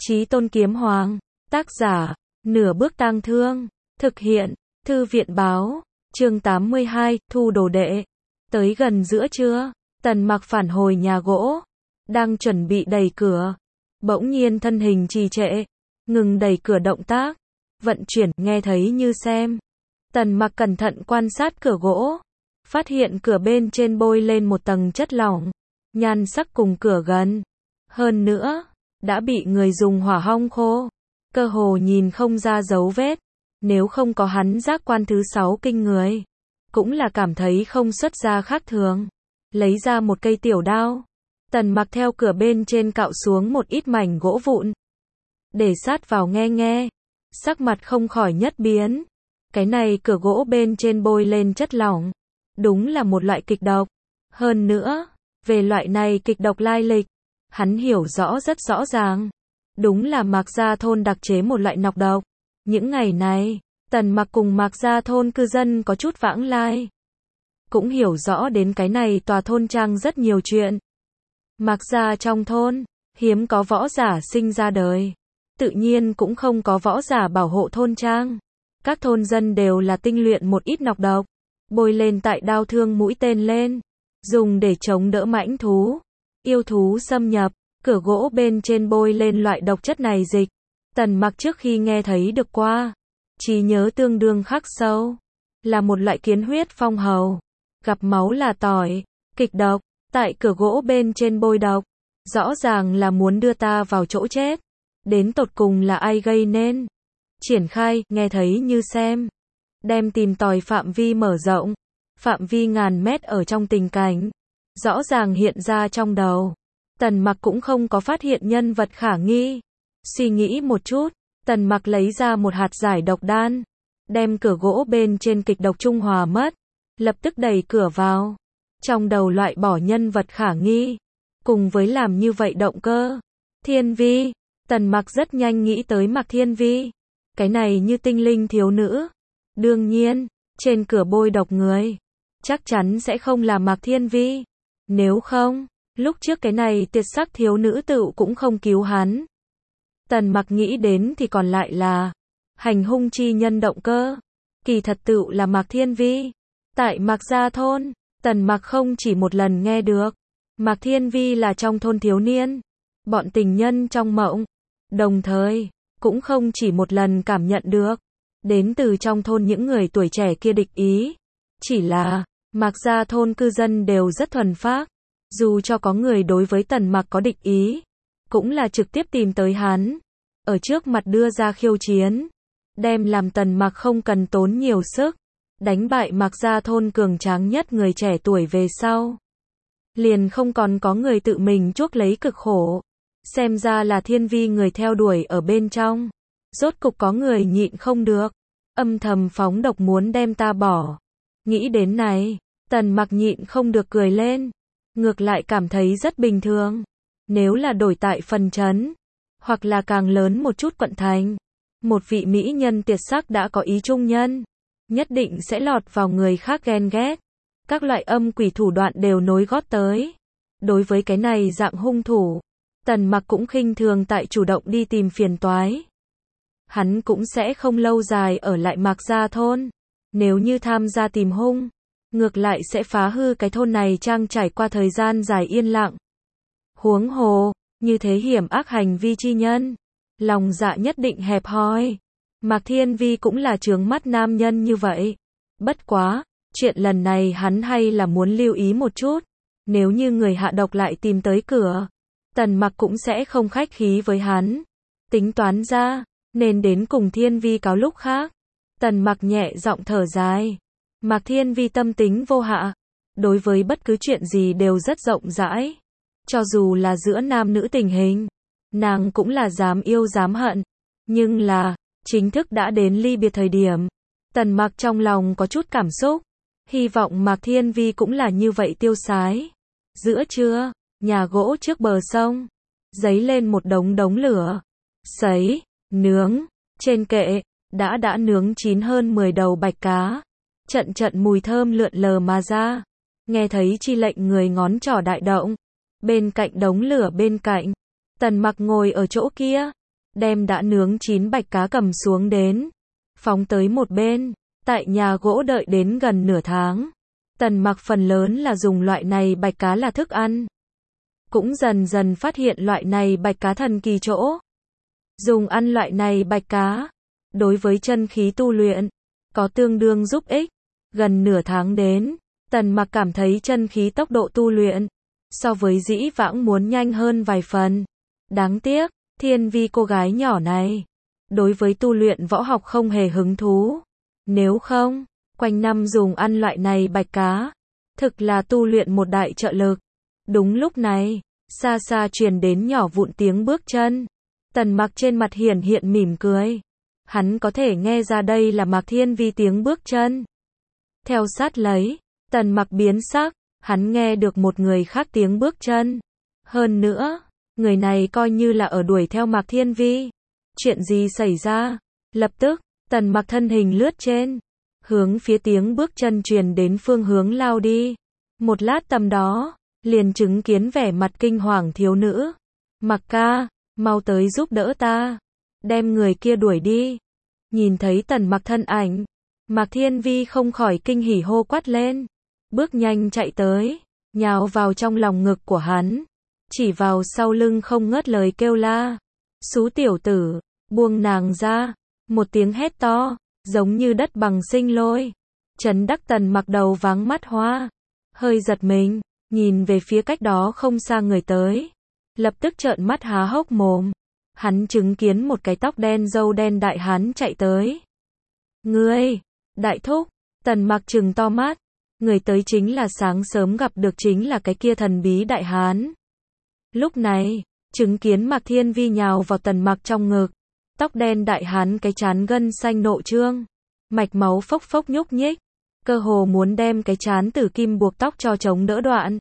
Chí Tôn Kiếm Hoàng, tác giả, Nửa Bước Tang Thương, thực hiện, Thư viện báo, chương 82, thu đồ đệ. Tới gần giữa trưa, Tần Mặc phản hồi nhà gỗ, đang chuẩn bị đẩy cửa, bỗng nhiên thân hình trì trệ, ngừng đẩy cửa động tác, vận chuyển, nghe thấy như xem. Tần Mặc cẩn thận quan sát cửa gỗ, phát hiện cửa bên trên bôi lên một tầng chất lỏng, nhan sắc cùng cửa gần. Hơn nữa, đã bị người dùng hỏa hong khô, cơ hồ nhìn không ra dấu vết. Nếu không có hắn giác quan thứ 6 kinh người, cũng là cảm thấy không xuất ra khác thường. Lấy ra một cây tiểu đao, Tần Mặc theo cửa bên trên cạo xuống một ít mảnh gỗ vụn, để sát vào nghe nghe, sắc mặt không khỏi nhất biến. Cái này cửa gỗ bên trên bôi lên chất lỏng, đúng là một loại kịch độc. Hơn nữa, về loại này kịch độc lai lịch, hắn hiểu rõ rất rõ ràng. Đúng là Mạc Gia thôn đặc chế một loại nọc độc. Những ngày này, Tần Mặc cùng Mạc Gia thôn cư dân có chút vãng lai, cũng hiểu rõ đến cái này tòa thôn trang rất nhiều chuyện. Mạc Gia trong thôn, hiếm có võ giả sinh ra đời, tự nhiên cũng không có võ giả bảo hộ thôn trang. Các thôn dân đều là tinh luyện một ít nọc độc, bôi lên tại đao thương mũi tên lên, dùng để chống đỡ mãnh thú, yêu thú xâm nhập. Cửa gỗ bên trên bôi lên loại độc chất này dịch, Tần Mặc trước khi nghe thấy được qua, trí nhớ tương đương khắc sâu, là một loại kiến huyết phong hầu, gặp máu là tỏi, kịch độc, tại cửa gỗ bên trên bôi độc, rõ ràng là muốn đưa ta vào chỗ chết. Đến tột cùng là ai gây nên? Triển khai, nghe thấy như xem, đem tìm tòi phạm vi mở rộng, phạm vi ngàn mét ở trong tình cảnh, rõ ràng hiện ra trong đầu. Tần Mặc cũng không có phát hiện nhân vật khả nghi. Suy nghĩ một chút, Tần Mặc lấy ra một hạt giải độc đan, đem cửa gỗ bên trên kịch độc trung hòa mất, lập tức đẩy cửa vào. Trong đầu loại bỏ nhân vật khả nghi, cùng với làm như vậy động cơ. Thiên Vi, Tần Mặc rất nhanh nghĩ tới Mạc Thiên Vi. Cái này như tinh linh thiếu nữ. Đương nhiên, trên cửa bôi độc người, chắc chắn sẽ không là Mạc Thiên Vi. Nếu không, lúc trước cái này tuyệt sắc thiếu nữ tựu cũng không cứu hắn. Tần Mặc nghĩ đến thì còn lại là hành hung chi nhân động cơ, kỳ thật tựu là Mạc Thiên Vi. Tại Mạc Gia thôn, Tần Mặc không chỉ một lần nghe được Mạc Thiên Vi là trong thôn thiếu niên, bọn tình nhân trong mộng, đồng thời cũng không chỉ một lần cảm nhận được đến từ trong thôn những người tuổi trẻ kia địch ý. Chỉ là Mạc Gia thôn cư dân đều rất thuần phác, dù cho có người đối với Tần Mặc có địch ý, cũng là trực tiếp tìm tới hắn, ở trước mặt đưa ra khiêu chiến, đem làm Tần Mặc không cần tốn nhiều sức, đánh bại Mạc Gia thôn cường tráng nhất người trẻ tuổi về sau. Liền không còn có người tự mình chuốc lấy cực khổ, xem ra là Thiên Vi người theo đuổi ở bên trong. Rốt cục có người nhịn không được, âm thầm phóng độc muốn đem ta bỏ. Nghĩ đến này, Tần Mặc nhịn không được cười lên, ngược lại cảm thấy rất bình thường. Nếu là đổi tại phần trấn, hoặc là càng lớn một chút quận thành, một vị mỹ nhân tuyệt sắc đã có ý trung nhân, nhất định sẽ lọt vào người khác ghen ghét. Các loại âm quỷ thủ đoạn đều nối gót tới. Đối với cái này dạng hung thủ, Tần Mặc cũng khinh thường tại chủ động đi tìm phiền toái. Hắn cũng sẽ không lâu dài ở lại Mạc Gia thôn. Nếu như tham gia tìm hung, ngược lại sẽ phá hư cái thôn này trang trải qua thời gian dài yên lặng. Huống hồ, như thế hiểm ác hành vi chi nhân, lòng dạ nhất định hẹp hòi. Mạc Thiên Vi cũng là trướng mắt nam nhân như vậy. Bất quá, chuyện lần này hắn hay là muốn lưu ý một chút. Nếu như người hạ độc lại tìm tới cửa, Tần Mặc cũng sẽ không khách khí với hắn. Tính toán ra, nên đến cùng Thiên Vi cáo lúc khác. Tần Mặc nhẹ giọng thở dài. Mạc Thiên Vi tâm tính vô hạ, đối với bất cứ chuyện gì đều rất rộng rãi. Cho dù là giữa nam nữ tình hình, nàng cũng là dám yêu dám hận. Nhưng là, chính thức đã đến ly biệt thời điểm, Tần Mặc trong lòng có chút cảm xúc. Hy vọng Mạc Thiên Vi cũng là như vậy tiêu sái. Giữa trưa, nhà gỗ trước bờ sông, dấy lên một đống lửa. Sấy, nướng, trên kệ, đã nướng chín hơn 10 đầu bạch cá. Trận mùi thơm lượn lờ mà ra. Nghe thấy chi lệnh người ngón trỏ đại động. Bên cạnh đống lửa bên cạnh, Tần Mặc ngồi ở chỗ kia, đem đã nướng chín bạch cá cầm xuống đến, phóng tới một bên. Tại nhà gỗ đợi đến gần nửa tháng, Tần Mặc phần lớn là dùng loại này bạch cá là thức ăn. Cũng dần dần phát hiện loại này bạch cá thần kỳ chỗ. Dùng ăn loại này bạch cá, đối với chân khí tu luyện, có tương đương giúp ích. Gần nửa tháng đến, Tần Mặc cảm thấy chân khí tốc độ tu luyện, so với dĩ vãng muốn nhanh hơn vài phần. Đáng tiếc, Thiên Vi cô gái nhỏ này, đối với tu luyện võ học không hề hứng thú. Nếu không, quanh năm dùng ăn loại này bạch cá, thực là tu luyện một đại trợ lực. Đúng lúc này, xa xa truyền đến nhỏ vụn tiếng bước chân. Tần Mặc trên mặt hiển hiện mỉm cười. Hắn có thể nghe ra đây là Mạc Thiên Vi tiếng bước chân. Theo sát lấy, Tần Mặc biến sắc, hắn nghe được một người khác tiếng bước chân. Hơn nữa, người này coi như là ở đuổi theo Mạc Thiên Vi. Chuyện gì xảy ra? Lập tức, Tần Mặc thân hình lướt trên, hướng phía tiếng bước chân truyền đến phương hướng lao đi. Một lát tầm đó, liền chứng kiến vẻ mặt kinh hoàng thiếu nữ. Mặc ca, mau tới giúp đỡ ta, đem người kia đuổi đi. Nhìn thấy Tần Mặc thân ảnh, Mạc Thiên Vi không khỏi kinh hỉ hô quát lên, bước nhanh chạy tới, nhào vào trong lòng ngực của hắn, chỉ vào sau lưng không ngớt lời kêu la. Xú tiểu tử, buông nàng ra. Một tiếng hét to, giống như đất bằng sinh lôi. Trấn Đắc Tần Mặc đầu váng mắt hoa, hơi giật mình, nhìn về phía cách đó không xa người tới. Lập tức trợn mắt há hốc mồm. Hắn chứng kiến một cái tóc đen râu đen đại hán chạy tới. Ngươi, đại thúc, Tần Mặc trừng to mắt. Người tới chính là sáng sớm gặp được chính là cái kia thần bí đại hán. Lúc này, chứng kiến Mạc Thiên Vi nhào vào Tần Mặc trong ngực. Tóc đen đại hán cái trán gân xanh nộ trương, mạch máu phốc phốc nhúc nhích, cơ hồ muốn đem cái trán tử kim buộc tóc cho chống đỡ đoạn.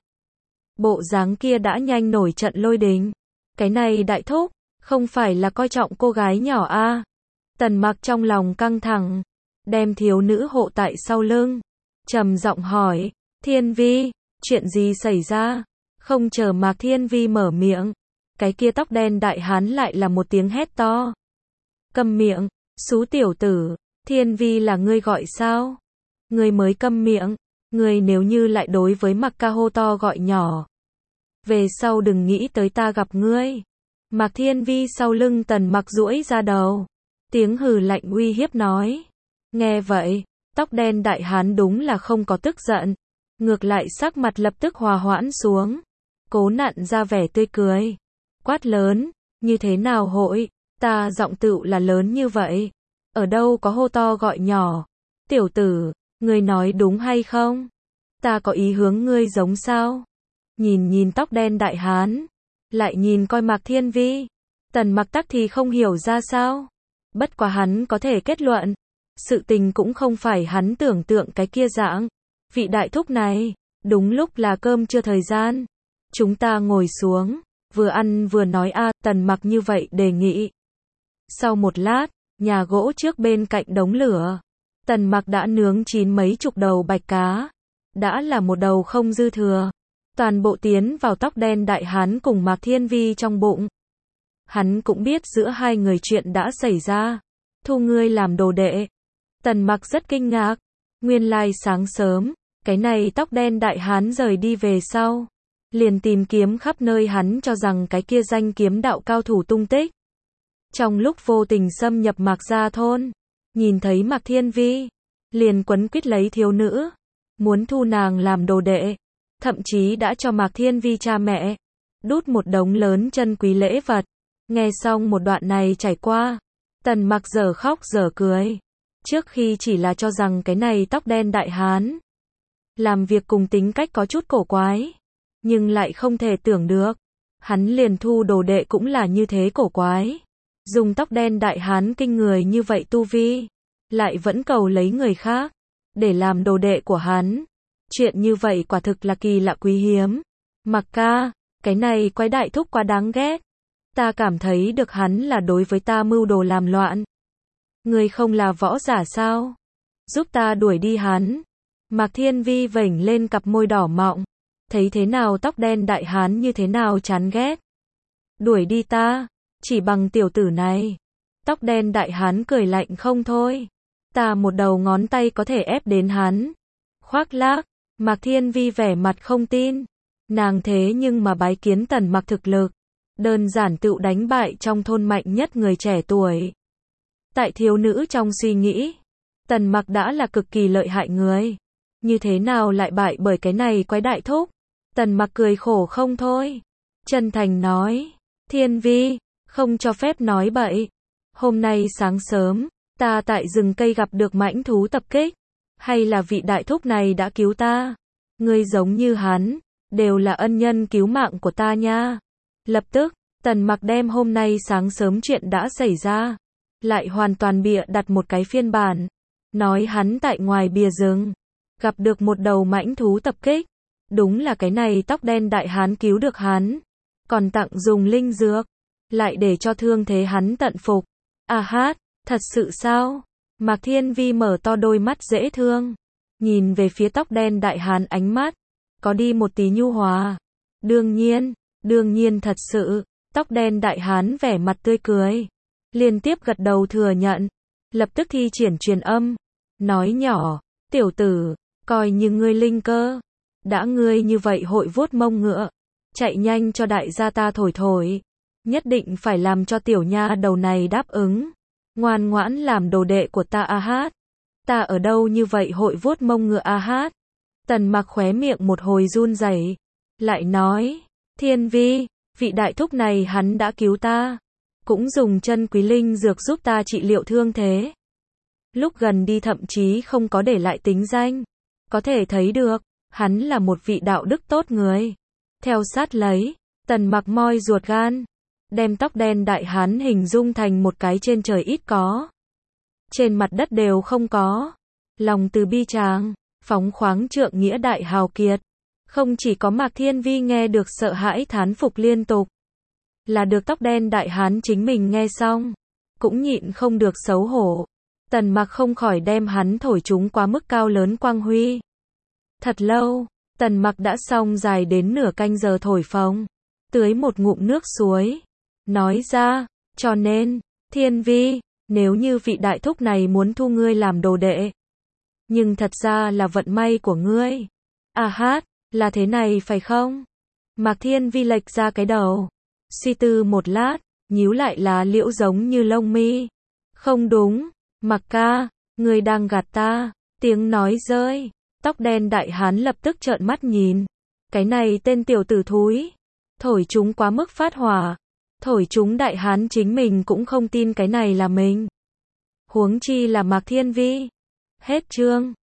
Bộ dáng kia đã nhanh nổi trận lôi đình. Cái này đại thúc, không phải là coi trọng cô gái nhỏ a? Tần Mặc trong lòng căng thẳng, đem thiếu nữ hộ tại sau lưng, trầm giọng hỏi, Thiên Vi, chuyện gì xảy ra? Không chờ Mạc Thiên Vi mở miệng, cái kia tóc đen đại hán lại là một tiếng hét to. Câm miệng, xú tiểu tử, Thiên Vi là ngươi gọi sao? Ngươi mới câm miệng, ngươi nếu như lại đối với Mặc ca hô to gọi nhỏ, về sau đừng nghĩ tới ta gặp ngươi. Mạc Thiên Vi sau lưng Tần Mặc duỗi ra đầu, tiếng hừ lạnh uy hiếp nói. Nghe vậy, tóc đen đại hán đúng là không có tức giận, ngược lại sắc mặt lập tức hòa hoãn xuống, cố nặn ra vẻ tươi cười, quát lớn, như thế nào hội? Ta giọng tựu là lớn như vậy, ở đâu có hô to gọi nhỏ. Tiểu tử, ngươi nói đúng hay không? Ta có ý hướng ngươi giống sao? Nhìn tóc đen đại hán, lại nhìn coi Mạc Thiên Vi, Tần Mặc tắc thì không hiểu ra sao. Bất quá hắn có thể kết luận, sự tình cũng không phải hắn tưởng tượng cái kia dạng. Vị đại thúc này, đúng lúc là cơm trưa thời gian, chúng ta ngồi xuống, vừa ăn vừa nói a. Tần Mặc như vậy đề nghị. Sau một lát, nhà gỗ trước bên cạnh đống lửa, Tần Mặc đã nướng chín mấy chục đầu bạch cá, đã là một đầu không dư thừa, toàn bộ tiến vào tóc đen đại hán cùng Mạc Thiên Vi trong bụng. Hắn cũng biết giữa hai người chuyện đã xảy ra, thu ngươi làm đồ đệ. Tần Mặc rất kinh ngạc, nguyên lai sáng sớm, cái này tóc đen đại hán rời đi về sau, liền tìm kiếm khắp nơi hắn cho rằng cái kia danh kiếm đạo cao thủ tung tích. Trong lúc vô tình xâm nhập Mạc gia thôn, nhìn thấy Mạc Thiên Vi, liền quấn quýt lấy thiếu nữ, muốn thu nàng làm đồ đệ, thậm chí đã cho Mạc Thiên Vi cha mẹ đút một đống lớn chân quý lễ vật. Nghe xong một đoạn này trải qua, Tần Mặc dở khóc dở cười. Trước khi chỉ là cho rằng cái này tóc đen đại hán làm việc cùng tính cách có chút cổ quái, nhưng lại không thể tưởng được, hắn liền thu đồ đệ cũng là như thế cổ quái. Dùng tóc đen đại hán kinh người như vậy tu vi, lại vẫn cầu lấy người khác để làm đồ đệ của hắn. Chuyện như vậy quả thực là kỳ lạ quý hiếm. Mặc ca, cái này quái đại thúc quá đáng ghét. Ta cảm thấy được hắn là đối với ta mưu đồ làm loạn. Ngươi không là võ giả sao? Giúp ta đuổi đi hắn. Mạc Thiên Vi vểnh lên cặp môi đỏ mọng, thấy thế nào tóc đen đại hán như thế nào chán ghét. Đuổi đi ta, Chỉ bằng tiểu tử này. Tóc đen đại hán cười lạnh không thôi. Ta một đầu ngón tay có thể ép đến hắn. Khoác lác, Mạc Thiên Vi vẻ mặt không tin. Nàng thế nhưng mà bái kiến Tần Mặc thực lực. Đơn giản tựu đánh bại trong thôn mạnh nhất người trẻ tuổi. Tại thiếu nữ trong suy nghĩ, Tần Mặc đã là cực kỳ lợi hại người. Như thế nào lại bại bởi cái này quái đại thúc? Tần Mặc cười khổ không thôi. Chân thành nói, Thiên Vi, không cho phép nói bậy. Hôm nay sáng sớm, ta tại rừng cây gặp được mãnh thú tập kích. Hay là vị đại thúc này đã cứu ta? Ngươi giống như hắn, đều là ân nhân cứu mạng của ta nha. Lập tức, Tần Mặc đem hôm nay sáng sớm chuyện đã xảy ra, lại hoàn toàn bịa đặt một cái phiên bản. Nói hắn tại ngoài bìa rừng, gặp được một đầu mãnh thú tập kích. Đúng là cái này tóc đen đại hán cứu được hắn. Còn tặng dùng linh dược, lại để cho thương thế hắn tận phục. À hát, thật sự sao? Mạc Thiên Vi mở to đôi mắt dễ thương, nhìn về phía tóc đen đại hán, ánh mắt có đi một tí nhu hòa. Đương nhiên thật sự. Tóc đen đại hán vẻ mặt tươi cười, liên tiếp gật đầu thừa nhận, lập tức thi triển truyền âm, nói nhỏ, tiểu tử, coi như ngươi linh cơ, đã ngươi như vậy hội vuốt mông ngựa, chạy nhanh cho đại gia ta thổi thổi, nhất định phải làm cho tiểu nha đầu này đáp ứng, ngoan ngoãn làm đồ đệ của ta a hát. Ta ở đâu như vậy hội vuốt mông ngựa a hát? Tần Mặc khóe miệng một hồi run rẩy, lại nói, Thiên Vi, vị đại thúc này hắn đã cứu ta, cũng dùng chân quý linh dược giúp ta trị liệu thương thế. Lúc gần đi thậm chí không có để lại tính danh, có thể thấy được, hắn là một vị đạo đức tốt người. Theo sát lấy, Tần Mặc moi ruột gan, đem tóc đen đại hán hình dung thành một cái trên trời ít có, trên mặt đất đều không có. Lòng từ bi tráng, phóng khoáng trượng nghĩa đại hào kiệt. Không chỉ có Mạc Thiên Vi nghe được sợ hãi thán phục liên tục, là được tóc đen đại hán chính mình nghe xong, cũng nhịn không được xấu hổ. Tần Mặc không khỏi đem hắn thổi chúng quá mức cao lớn quang huy. Thật lâu, Tần Mặc đã xong dài đến nửa canh giờ thổi phồng, tưới một ngụm nước suối, nói ra, cho nên, Thiên Vi, nếu như vị đại thúc này muốn thu ngươi làm đồ đệ, nhưng thật ra là vận may của ngươi. À hát, là thế này phải không? Mạc Thiên Vi lệch ra cái đầu, suy tư một lát, nhíu lại lá liễu giống như lông mi. Không đúng, Mạc ca, ngươi đang gạt ta. Tiếng nói rơi, tóc đen đại hán lập tức trợn mắt nhìn. Cái này tên tiểu tử thúi, thổi chúng quá mức phát hỏa, thổi chúng đại hán chính mình cũng không tin cái này là mình. Huống chi là Mạc Thiên Vi. Hết chương.